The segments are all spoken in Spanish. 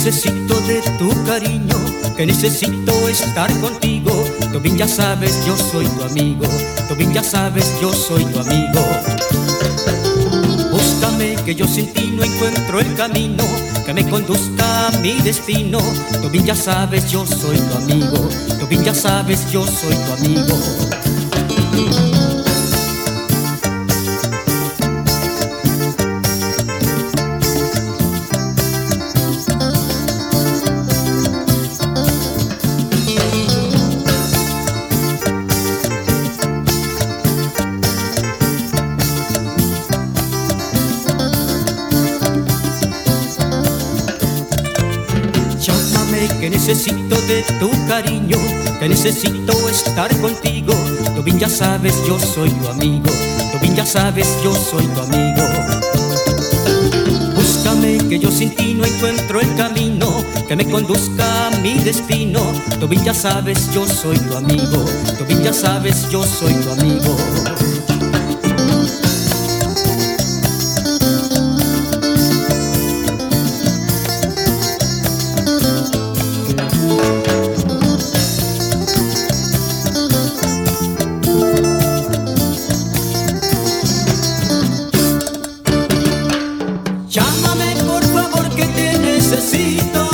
necesito de tu cariño, que necesito estar contigo. Tú bien ya sabes, yo soy tu amigo. Tú bien ya sabes, yo soy tu amigo. Búscame, que yo sin ti no encuentro el camino que me conduzca a mi destino. Tú bien ya sabes, yo soy tu amigo. Tú bien ya sabes, yo soy tu amigo. Que necesito de tu cariño, que necesito estar contigo. Tú bien ya sabes, yo soy tu amigo. Tú bien ya sabes, yo soy tu amigo. Búscame, que yo sin ti no encuentro el camino que me conduzca a mi destino. Tú bien ya sabes, yo soy tu amigo. Tú bien ya sabes, yo soy tu amigo. Llámame por favor que te necesito.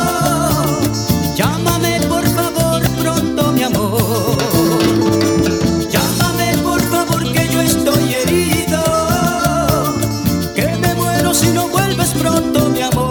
Llámame por favor pronto mi amor. Llámame por favor que yo estoy herido, que me muero si no vuelves pronto mi amor.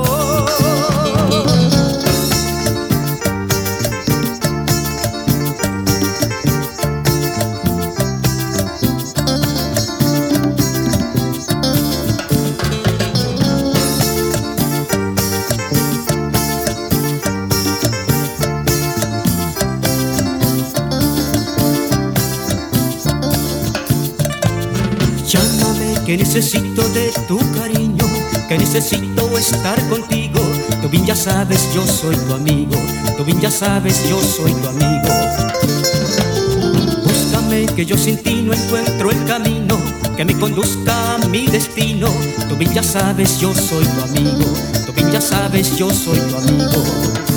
Llámame, que necesito de tu cariño, que necesito estar contigo. Tú bien ya sabes, yo soy tu amigo. Tú bien ya sabes, yo soy tu amigo. Búscame, que yo sin ti no encuentro el camino que me conduzca a mi destino. Tú bien ya sabes, yo soy tu amigo. Tú bien ya sabes, yo soy tu amigo.